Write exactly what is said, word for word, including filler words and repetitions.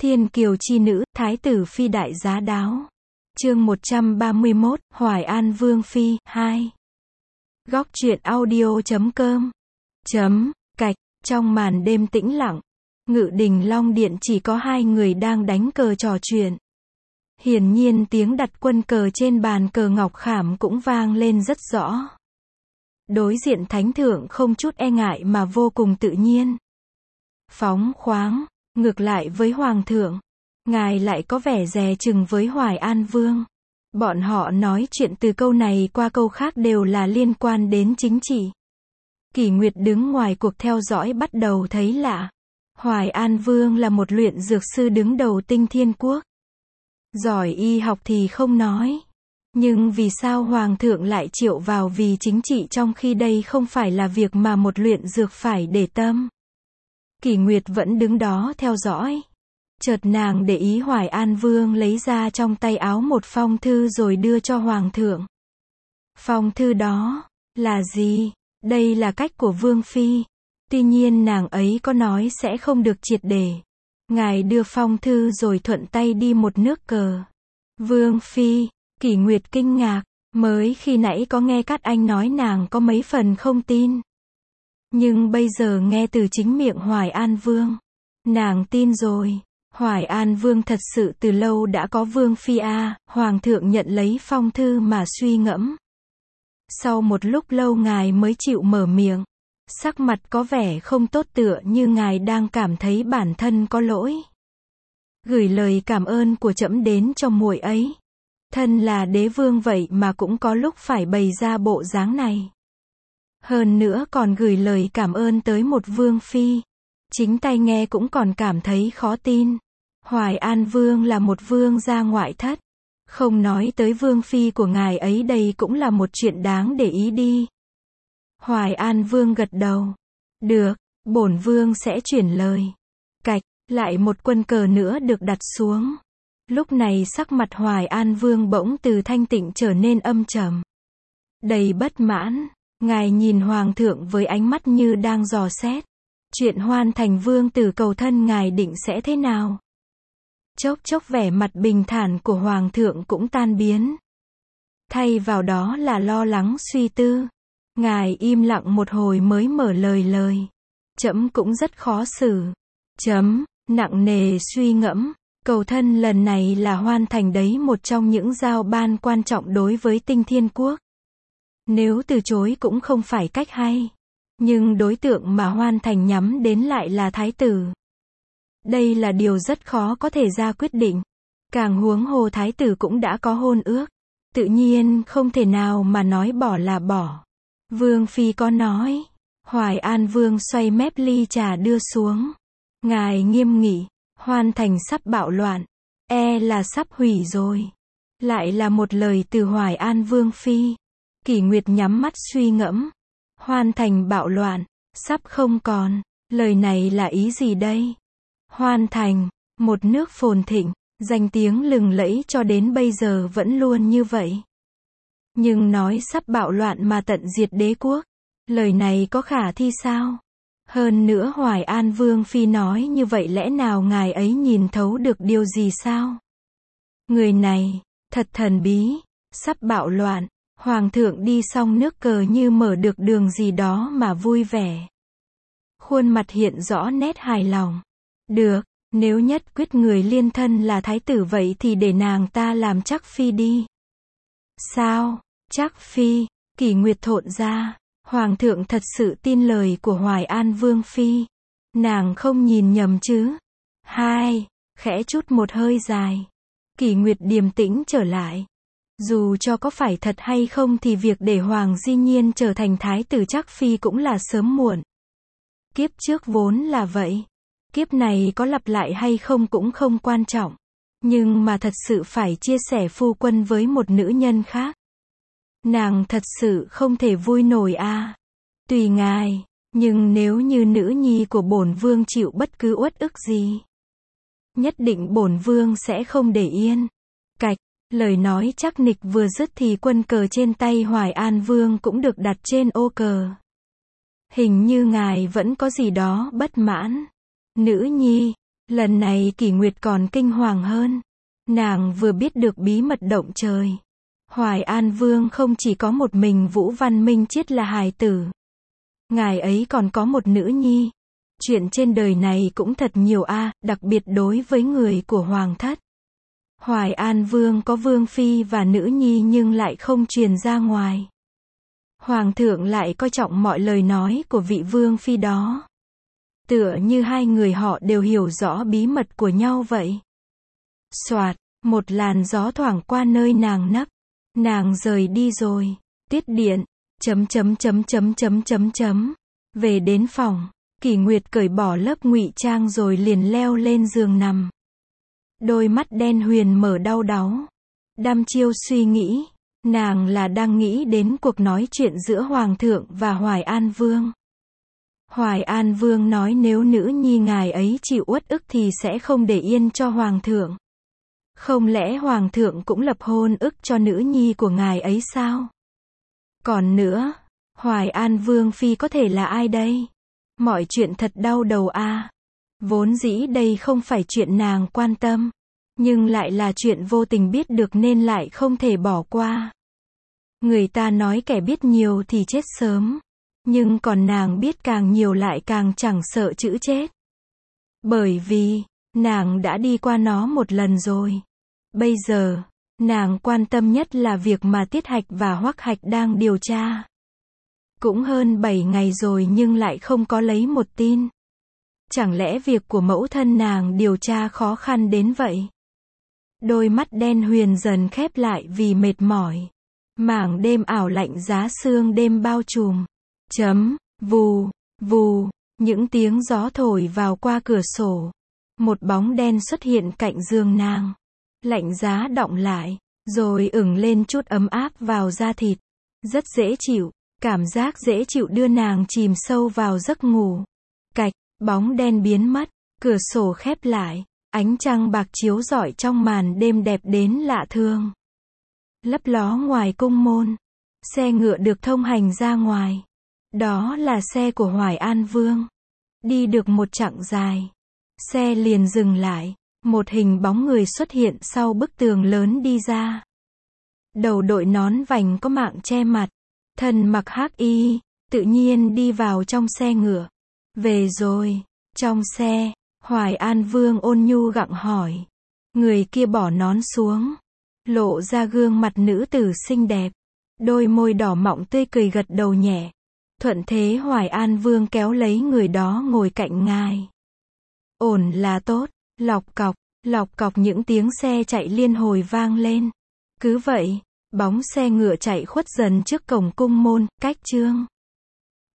Thiên kiều chi nữ, thái tử phi đại giá đáo. Chương một trăm ba mươi mốt, Hoài An Vương phi, hai. Góc truyện audio chấm com. Chấm, cạch, trong màn đêm tĩnh lặng, Ngự Đình Long Điện chỉ có hai người đang đánh cờ trò chuyện. Hiển nhiên tiếng đặt quân cờ trên bàn cờ ngọc khảm cũng vang lên rất rõ. Đối diện thánh thượng không chút e ngại mà vô cùng tự nhiên. Phóng khoáng, ngược lại với hoàng thượng, ngài lại có vẻ dè chừng với Hoài An Vương. Bọn họ nói chuyện từ câu này qua câu khác đều là liên quan đến chính trị. Kỷ Nguyệt đứng ngoài cuộc theo dõi bắt đầu thấy lạ. Hoài An Vương là một luyện dược sư đứng đầu Tinh Thiên Quốc. Giỏi y học thì không nói. Nhưng vì sao Hoàng thượng lại triệu vào vì chính trị trong khi đây không phải là việc mà một luyện dược phải để tâm. Kỷ Nguyệt vẫn đứng đó theo dõi. Chợt nàng để ý Hoài An Vương lấy ra trong tay áo một phong thư rồi đưa cho Hoàng thượng. Phong thư đó là gì? Đây là cách của Vương phi. Tuy nhiên nàng ấy có nói sẽ không được triệt để. Ngài đưa phong thư rồi thuận tay đi một nước cờ. Vương phi, Kỷ Nguyệt kinh ngạc, mới khi nãy có nghe các anh nói nàng có mấy phần không tin. Nhưng bây giờ nghe từ chính miệng Hoài An Vương, nàng tin rồi. Hoài An Vương thật sự từ lâu đã có Vương phi a. Hoàng thượng nhận lấy phong thư mà suy ngẫm. Sau một lúc lâu ngài mới chịu mở miệng. Sắc mặt có vẻ không tốt tựa như ngài đang cảm thấy bản thân có lỗi. Gửi lời cảm ơn của trẫm đến cho muội ấy. Thân là đế vương vậy mà cũng có lúc phải bày ra bộ dáng này. Hơn nữa còn gửi lời cảm ơn tới một vương phi. Chính tay nghe cũng còn cảm thấy khó tin. Hoài An Vương là một vương gia ngoại thất. Không nói tới vương phi của ngài ấy, đây cũng là một chuyện đáng để ý đi. Hoài An Vương gật đầu. Được, bổn vương sẽ chuyển lời. Cạch, lại một quân cờ nữa được đặt xuống. Lúc này sắc mặt Hoài An Vương bỗng từ thanh tịnh trở nên âm trầm. Đầy bất mãn, ngài nhìn Hoàng thượng với ánh mắt như đang dò xét. Chuyện Hoan Thành vương tử cầu thân ngài định sẽ thế nào? Chốc chốc vẻ mặt bình thản của Hoàng thượng cũng tan biến. Thay vào đó là lo lắng suy tư. Ngài im lặng một hồi mới mở lời lời. Trẫm cũng rất khó xử. Chấm, nặng nề suy ngẫm. Cầu thân lần này là Hoan Thành đấy, một trong những giao ban quan trọng đối với Tinh Thiên Quốc. Nếu từ chối cũng không phải cách hay. Nhưng đối tượng mà Hoan Thành nhắm đến lại là thái tử. Đây là điều rất khó có thể ra quyết định. Càng huống hồ thái tử cũng đã có hôn ước. Tự nhiên không thể nào mà nói bỏ là bỏ. Vương phi có nói. Hoài An Vương xoay mép ly trà đưa xuống. Ngài nghiêm nghị. Hoan Thành sắp bạo loạn. E là sắp hủy rồi. Lại là một lời từ Hoài An Vương phi. Kỷ Nguyệt nhắm mắt suy ngẫm. Hoan Thành bạo loạn, sắp không còn. Lời này là ý gì đây? Hoan Thành, một nước phồn thịnh, danh tiếng lừng lẫy cho đến bây giờ vẫn luôn như vậy. Nhưng nói sắp bạo loạn mà tận diệt đế quốc, lời này có khả thi sao? Hơn nữa Hoài An Vương phi nói như vậy, lẽ nào ngài ấy nhìn thấu được điều gì sao? Người này, thật thần bí, sắp bạo loạn. Hoàng thượng đi xong nước cờ như mở được đường gì đó mà vui vẻ. Khuôn mặt hiện rõ nét hài lòng. Được, nếu nhất quyết người liên thân là thái tử vậy thì để nàng ta làm chắc phi đi. Sao, chắc phi? Kỷ Nguyệt thộn ra. Hoàng thượng thật sự tin lời của Hoài An Vương phi. Nàng không nhìn nhầm chứ? Hai, khẽ chút một hơi dài. Kỷ Nguyệt điềm tĩnh trở lại. Dù cho có phải thật hay không thì việc để Hoàng Di Nhiên trở thành thái tử chắc phi cũng là sớm muộn. Kiếp trước vốn là vậy. Kiếp này có lặp lại hay không cũng không quan trọng. Nhưng mà thật sự phải chia sẻ phu quân với một nữ nhân khác. Nàng thật sự không thể vui nổi a. Tùy ngài, nhưng nếu như nữ nhi của bổn vương chịu bất cứ uất ức gì, nhất định bổn vương sẽ không để yên. Cạch. Lời nói chắc nịch vừa dứt thì quân cờ trên tay Hoài An Vương cũng được đặt trên ô cờ. Hình như ngài vẫn có gì đó bất mãn. Nữ nhi, Lần này Kỷ Nguyệt còn kinh hoàng hơn. Nàng vừa biết được bí mật động trời. Hoài An Vương không chỉ có một mình Vũ Văn Minh Chiết là hài tử. Ngài ấy còn có một nữ nhi. Chuyện trên đời này cũng thật nhiều a, đặc biệt đối với người của Hoàng thất. Hoài An Vương có Vương Phi và nữ nhi nhưng lại không truyền ra ngoài. Hoàng thượng lại coi trọng mọi lời nói của vị Vương Phi đó. Tựa như hai người họ đều hiểu rõ bí mật của nhau vậy. Soạt, một làn gió thoảng qua nơi nàng nấp. Nàng rời đi rồi. Tiết điện, chấm chấm chấm chấm chấm chấm chấm. Về đến phòng, Kỷ Nguyệt cởi bỏ lớp ngụy trang rồi liền leo lên giường nằm. Đôi mắt đen huyền mở đau đáu. Đăm chiêu suy nghĩ, nàng là đang nghĩ đến cuộc nói chuyện giữa Hoàng thượng và Hoài An Vương. Hoài An Vương nói nếu nữ nhi ngài ấy chịu uất ức thì sẽ không để yên cho Hoàng thượng. Không lẽ Hoàng thượng cũng lập hôn ức cho nữ nhi của ngài ấy sao? Còn nữa, Hoài An Vương Phi có thể là ai đây? Mọi chuyện thật đau đầu a. Vốn dĩ đây không phải chuyện nàng quan tâm, nhưng lại là chuyện vô tình biết được nên lại không thể bỏ qua. Người ta nói kẻ biết nhiều thì chết sớm, nhưng còn nàng biết càng nhiều lại càng chẳng sợ chữ chết. Bởi vì, nàng đã đi qua nó một lần rồi. Bây giờ, nàng quan tâm nhất là việc mà Tiết Hạch và Hoắc Hạch đang điều tra. Cũng hơn bảy ngày rồi nhưng lại không có lấy một tin. Chẳng lẽ việc của mẫu thân nàng điều tra khó khăn đến vậy? Đôi mắt đen huyền dần khép lại vì mệt mỏi. Mảng đêm ảo lạnh giá sương đêm bao trùm. Chấm, vù, vù, những tiếng gió thổi vào qua cửa sổ. Một bóng đen xuất hiện cạnh giường nàng. Lạnh giá đọng lại, rồi ửng lên chút ấm áp vào da thịt. Rất dễ chịu, cảm giác dễ chịu đưa nàng chìm sâu vào giấc ngủ. Cạch, bóng đen biến mất, cửa sổ khép lại, ánh trăng bạc chiếu rọi trong màn đêm đẹp đến lạ thường. Lấp ló ngoài cung môn, xe ngựa được thông hành ra ngoài. Đó là xe của Hoài An Vương. Đi được một chặng dài, xe liền dừng lại, một hình bóng người xuất hiện sau bức tường lớn đi ra. Đầu đội nón vành có mạng che mặt, thân mặc hắc y, tự nhiên đi vào trong xe ngựa. Về rồi, trong xe, Hoài An Vương ôn nhu gặng hỏi. Người kia bỏ nón xuống, lộ ra gương mặt nữ tử xinh đẹp, đôi môi đỏ mọng tươi cười gật đầu nhẹ. Thuận thế Hoài An Vương kéo lấy người đó ngồi cạnh ngài. Ổn là tốt, lọc cọc, lọc cọc những tiếng xe chạy liên hồi vang lên. Cứ vậy, bóng xe ngựa chạy khuất dần trước cổng cung môn, cách chương.